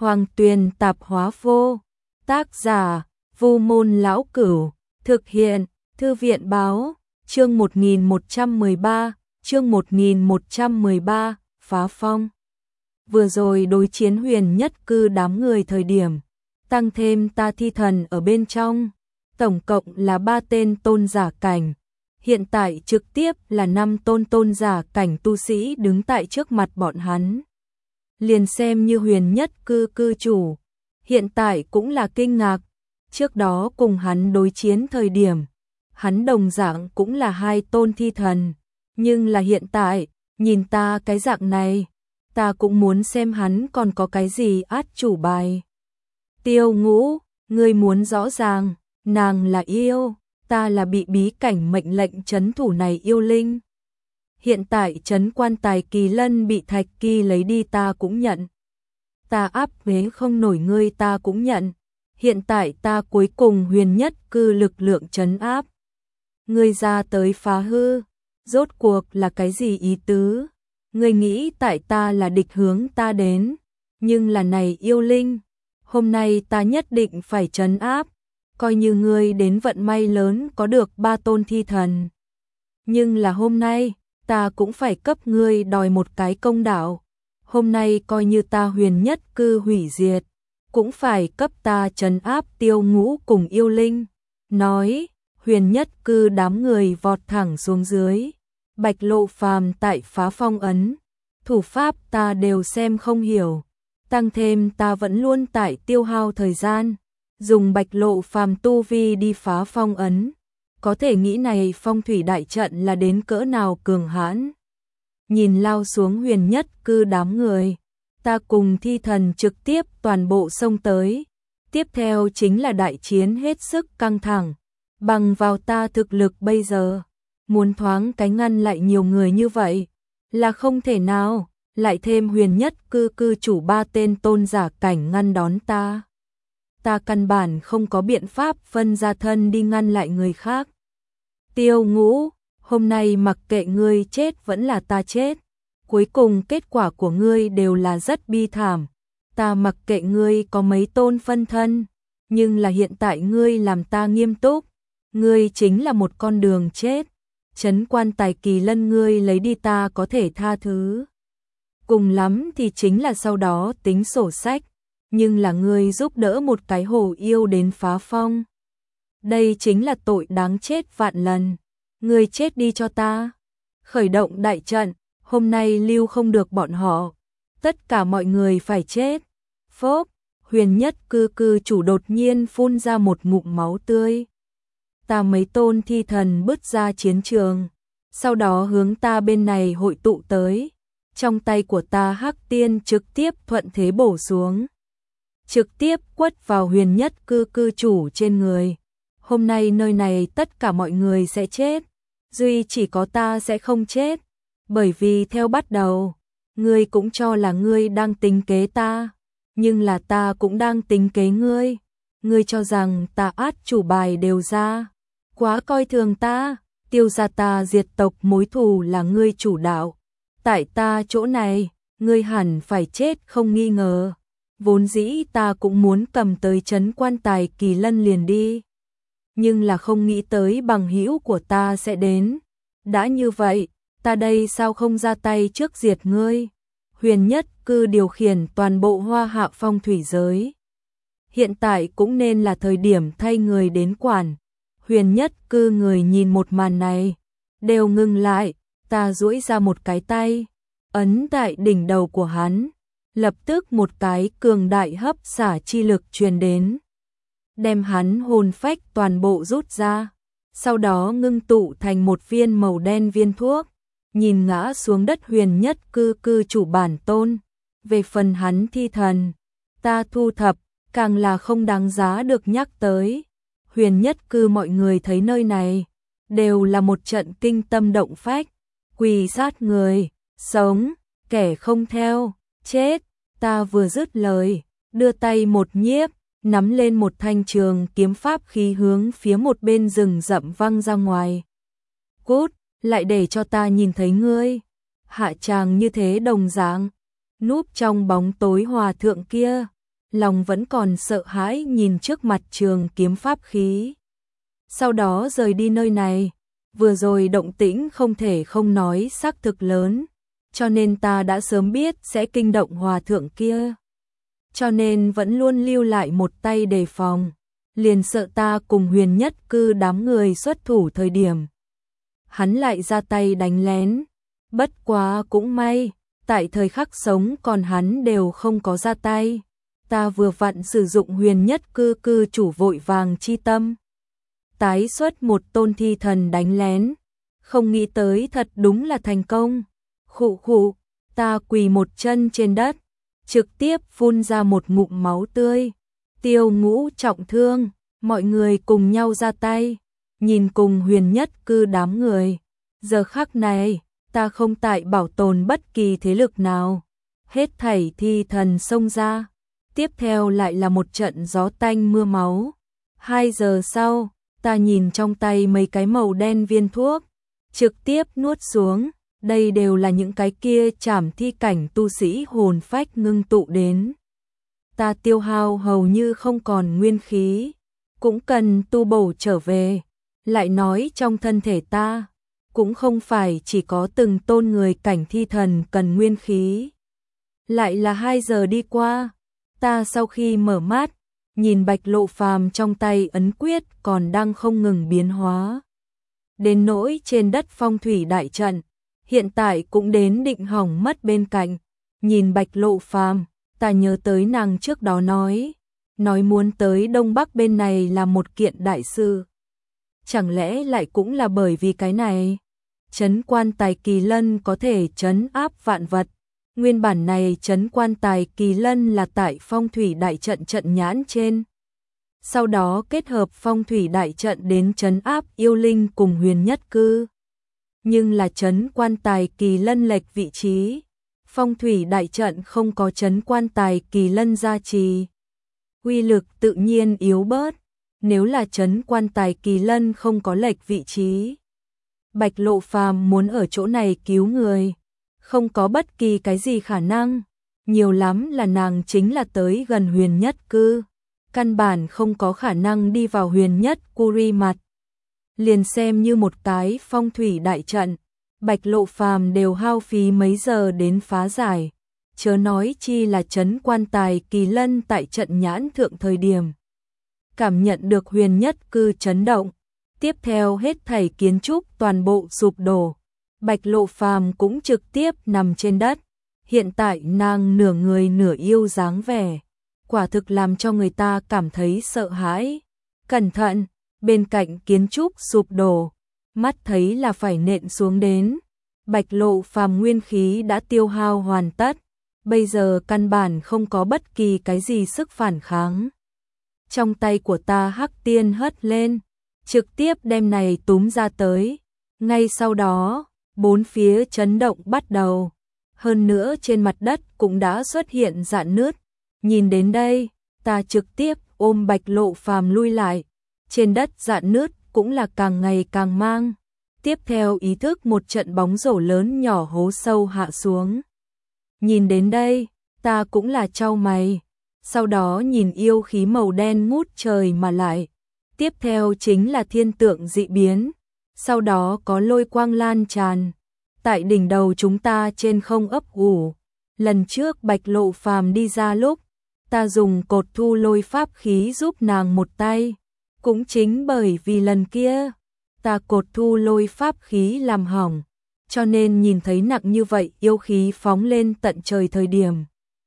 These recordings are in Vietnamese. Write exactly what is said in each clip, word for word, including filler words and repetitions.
Hoàng Tuyền Tạp Hóa Vô. Tác giả: Vu Môn Lão Cửu. Thực hiện: Thư viện báo. Chương một nghìn một trăm mười ba, chương một nghìn một trăm mười ba, Phá Phong. Vừa rồi đối chiến Huyền Nhất Cư đám người thời điểm, tăng thêm ta thi thần ở bên trong, tổng cộng là ba tên tôn giả cảnh. Hiện tại trực tiếp là năm tôn tôn giả cảnh tu sĩ đứng tại trước mặt bọn hắn. Liền xem như Huyền Nhất Cư cư chủ, hiện tại cũng là kinh ngạc. Trước đó cùng hắn đối chiến thời điểm, hắn đồng dạng cũng là hai tôn thi thần, nhưng là hiện tại, nhìn ta cái dạng này, ta cũng muốn xem hắn còn có cái gì át chủ bài. Tiêu Ngũ, ngươi muốn rõ ràng, nàng là yêu, ta là bị bí cảnh mệnh lệnh trấn thủ này yêu linh. Hiện tại trấn quan tài Kỳ Lân bị Thạch Kỳ lấy đi ta cũng nhận. Ta áp chế không nổi ngươi ta cũng nhận. Hiện tại ta cuối cùng Huyền Nhất Cư lực lượng trấn áp. Ngươi ra tới phá hư, rốt cuộc là cái gì ý tứ? Ngươi nghĩ tại ta là địch hướng ta đến, nhưng là này yêu linh, hôm nay ta nhất định phải trấn áp, coi như ngươi đến vận may lớn có được ba tôn thi thần. Nhưng là hôm nay, ta cũng phải cấp ngươi đòi một cái công đạo. Hôm nay coi như ta Huyền Nhất Cư hủy diệt, cũng phải cấp ta trấn áp Tiêu Ngũ cùng yêu linh. Nói, Huyền Nhất Cư đám người vọt thẳng xuống dưới. Bạch Lộ Phàm tại phá phong ấn, thủ pháp ta đều xem không hiểu, tăng thêm ta vẫn luôn tại tiêu hao thời gian, dùng Bạch Lộ Phàm tu vi đi phá phong ấn, có thể nghĩ này phong thủy đại trận là đến cỡ nào cường hãn. Nhìn lao xuống Huyền Nhất Cư đám người, ta cùng thi thần trực tiếp toàn bộ xông tới, tiếp theo chính là đại chiến hết sức căng thẳng, bằng vào ta thực lực bây giờ, muốn thoáng cái ngăn lại nhiều người như vậy là không thể nào, lại thêm Huyền Nhất Cư cư chủ ba tên tôn giả cảnh ngăn đón ta. Ta căn bản không có biện pháp phân ra thân đi ngăn lại người khác. Tiêu Ngũ, hôm nay mặc kệ ngươi chết vẫn là ta chết, cuối cùng kết quả của ngươi đều là rất bi thảm. Ta mặc kệ ngươi có mấy tôn phân thân, nhưng là hiện tại ngươi làm ta nghiêm túc, ngươi chính là một con đường chết. Trấn quan tài Kỳ Lân ngươi lấy đi ta có thể tha thứ, cùng lắm thì chính là sau đó tính sổ sách, nhưng là ngươi giúp đỡ một cái hồ yêu đến phá phong. Đây chính là tội đáng chết vạn lần, ngươi chết đi cho ta. Khởi động đại trận, hôm nay lưu không được bọn họ, tất cả mọi người phải chết. Phốc, Huyền Nhất Cư cư chủ đột nhiên phun ra một ngụm máu tươi. Ta mấy tôn thi thần bứt ra chiến trường, sau đó hướng ta bên này hội tụ tới. Trong tay của ta Hắc Tiên trực tiếp thuận thế bổ xuống, trực tiếp quất vào Huyền Nhất Cư cư chủ trên người. Hôm nay nơi này tất cả mọi người sẽ chết, duy chỉ có ta sẽ không chết, bởi vì theo bắt đầu, ngươi cũng cho là ngươi đang tính kế ta, nhưng là ta cũng đang tính kế ngươi. Ngươi cho rằng ta át chủ bài đều ra, quá coi thường ta. Tiêu gia ta diệt tộc mối thù là ngươi chủ đạo, tại ta chỗ này, ngươi hẳn phải chết không nghi ngờ. Vốn dĩ ta cũng muốn cầm tới trấn quan tài Kỳ Lân liền đi, nhưng là không nghĩ tới bằng hữu của ta sẽ đến. Đã như vậy, ta đây sao không ra tay trước diệt ngươi? Huyền Nhất Cư điều khiển toàn bộ Hoa Hạ phong thủy giới, hiện tại cũng nên là thời điểm thay người đến quản. Huyền Nhất Cư người nhìn một màn này, đều ngừng lại. Ta duỗi ra một cái tay, ấn tại đỉnh đầu của hắn, lập tức một cái cường đại hấp xả chi lực truyền đến, đem hắn hồn phách toàn bộ rút ra, sau đó ngưng tụ thành một viên màu đen viên thuốc, nhìn ngã xuống đất Huyền Nhất Cư cư chủ bản tôn. Về phần hắn thi thần, ta thu thập, càng là không đáng giá được nhắc tới. Huyền Nhất Cư mọi người thấy nơi này, đều là một trận kinh tâm động phách, quỳ sát người, sống, kẻ không theo, chết. Ta vừa dứt lời, đưa tay một nhiếp, nắm lên một thanh trường kiếm pháp khí hướng phía một bên rừng rậm văng ra ngoài. Cút, lại để cho ta nhìn thấy ngươi. Hạ tràng như thế đồng dạng, núp trong bóng tối hòa thượng kia, lòng vẫn còn sợ hãi nhìn trước mặt trường kiếm pháp khí. Sau đó rời đi nơi này, vừa rồi động tĩnh không thể không nói xác thực lớn, cho nên ta đã sớm biết sẽ kinh động hòa thượng kia. Cho nên vẫn luôn lưu lại một tay đề phòng, liền sợ ta cùng Huyền Nhất Cư đám người xuất thủ thời điểm. Hắn lại ra tay đánh lén, bất quá cũng may, tại thời khắc sống còn hắn đều không có ra tay. Ta vừa vặn sử dụng Huyền Nhất Cư cư chủ vội vàng chi tâm, tái xuất một tôn thi thần đánh lén, không nghĩ tới thật đúng là thành công. Khụ khụ, ta quỳ một chân trên đất, trực tiếp phun ra một ngụm máu tươi. Tiêu Ngũ trọng thương, mọi người cùng nhau ra tay, nhìn cùng Huyền Nhất Cư đám người. Giờ khắc này, ta không tại bảo tồn bất kỳ thế lực nào, hết thảy thi thần xông ra. Tiếp theo lại là một trận gió tanh mưa máu. Hai giờ sau, ta nhìn trong tay mấy cái màu đen viên thuốc, trực tiếp nuốt xuống. Đây đều là những cái kia trảm thi cảnh tu sĩ hồn phách ngưng tụ đến. Ta tiêu hao hầu như không còn nguyên khí, cũng cần tu bổ trở về. Lại nói trong thân thể ta, cũng không phải chỉ có từng tôn người cảnh thi thần cần nguyên khí. Lại là hai giờ đi qua, ta sau khi mở mắt, nhìn Bạch Lộ Phàm trong tay ấn quyết còn đang không ngừng biến hóa. Đến nỗi trên đất phong thủy đại trận, hiện tại cũng đến định hỏng mất bên cạnh. Nhìn Bạch Lộ Phàm, ta nhớ tới nàng trước đó nói, nói muốn tới Đông Bắc bên này là một kiện đại sự. Chẳng lẽ lại cũng là bởi vì cái này? Trấn Quan Tài Kỳ Lân có thể trấn áp vạn vật. Nguyên bản này Trấn Quan Tài Kỳ Lân là tại phong thủy đại trận trận nhãn trên. Sau đó kết hợp phong thủy đại trận đến trấn áp yêu linh cùng Huyền Nhất Cư. Nhưng là Trấn Quan Tài Kỳ Lân lệch vị trí. Phong thủy đại trận không có Trấn Quan Tài Kỳ Lân gia trì, uy lực tự nhiên yếu bớt. Nếu là Trấn Quan Tài Kỳ Lân không có lệch vị trí, Bạch Lộ Phàm muốn ở chỗ này cứu người, không có bất kỳ cái gì khả năng. Nhiều lắm là nàng chính là tới gần Huyền Nhất Cư, căn bản không có khả năng đi vào Huyền Nhất Curi mặt. Liền xem như một cái phong thủy đại trận, Bạch Lộ Phàm đều hao phí mấy giờ đến phá giải, chớ nói chi là Trấn Quan Tài Kỳ Lân tại trận nhãn thượng thời điểm. Cảm nhận được Huyền Nhất Cư chấn động, tiếp theo hết thảy kiến trúc toàn bộ sụp đổ. Bạch Lộ Phàm cũng trực tiếp nằm trên đất. Hiện tại nàng nửa người nửa yêu dáng vẻ, quả thực làm cho người ta cảm thấy sợ hãi. Cẩn thận, bên cạnh kiến trúc sụp đổ, mắt thấy là phải nện xuống đến. Bạch Lộ Phàm nguyên khí đã tiêu hao hoàn tất, bây giờ căn bản không có bất kỳ cái gì sức phản kháng. Trong tay của ta hắc tiên hất lên, trực tiếp đem này túm ra tới. Ngay sau đó, bốn phía chấn động bắt đầu. Hơn nữa trên mặt đất cũng đã xuất hiện rạn nứt. Nhìn đến đây, ta trực tiếp ôm Bạch Lộ Phàm lui lại. Trên đất rạn nứt cũng là càng ngày càng mang. Tiếp theo ý thức một trận bóng rổ lớn nhỏ hố sâu hạ xuống. Nhìn đến đây, ta cũng là chau mày. Sau đó nhìn yêu khí màu đen ngút trời mà lại. Tiếp theo chính là thiên tượng dị biến. Sau đó có lôi quang lan tràn. Tại đỉnh đầu chúng ta trên không ấp ủ. Lần trước Bạch Lộ Phàm đi ra lúc, ta dùng cột thu lôi pháp khí giúp nàng một tay. Cũng chính bởi vì lần kia, ta cột thu lôi pháp khí làm hỏng, cho nên nhìn thấy nặng như vậy yêu khí phóng lên tận trời thời điểm.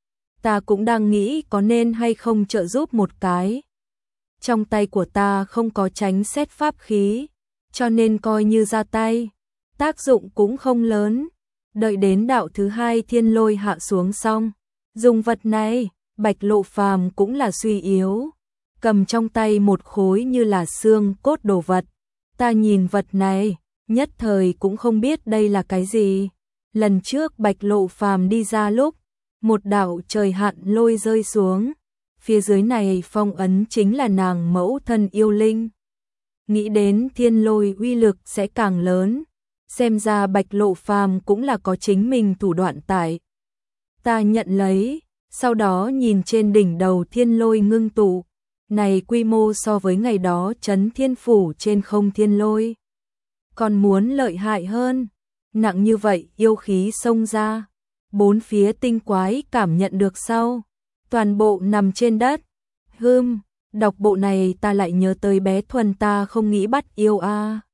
Ta cũng đang nghĩ có nên hay không trợ giúp một cái. Trong tay của ta không có tránh xét pháp khí, cho nên coi như ra tay, tác dụng cũng không lớn. Đợi đến đạo thứ hai thiên lôi hạ xuống xong, dùng vật này, Bạch Lộ Phàm cũng là suy yếu, cầm trong tay một khối như là xương cốt đồ vật. Ta nhìn vật này, nhất thời cũng không biết đây là cái gì. Lần trước Bạch Lộ Phàm đi ra lúc, một đạo trời hạn lôi rơi xuống, phía dưới này phong ấn chính là nàng mẫu thân yêu linh. Nghĩ đến thiên lôi uy lực sẽ càng lớn, xem ra Bạch Lộ Phàm cũng là có chính mình thủ đoạn tại. Ta nhận lấy, Sau đó nhìn trên đỉnh đầu thiên lôi ngưng tụ, này quy mô so với ngày đó trấn thiên phủ trên không thiên lôi. Còn muốn lợi hại hơn, nặng như vậy yêu khí xông ra, bốn phía tinh quái cảm nhận được sau, toàn bộ nằm trên đất. Hưm, đọc bộ này ta lại nhớ tới bé Thuần ta không nghĩ bắt yêu a. À.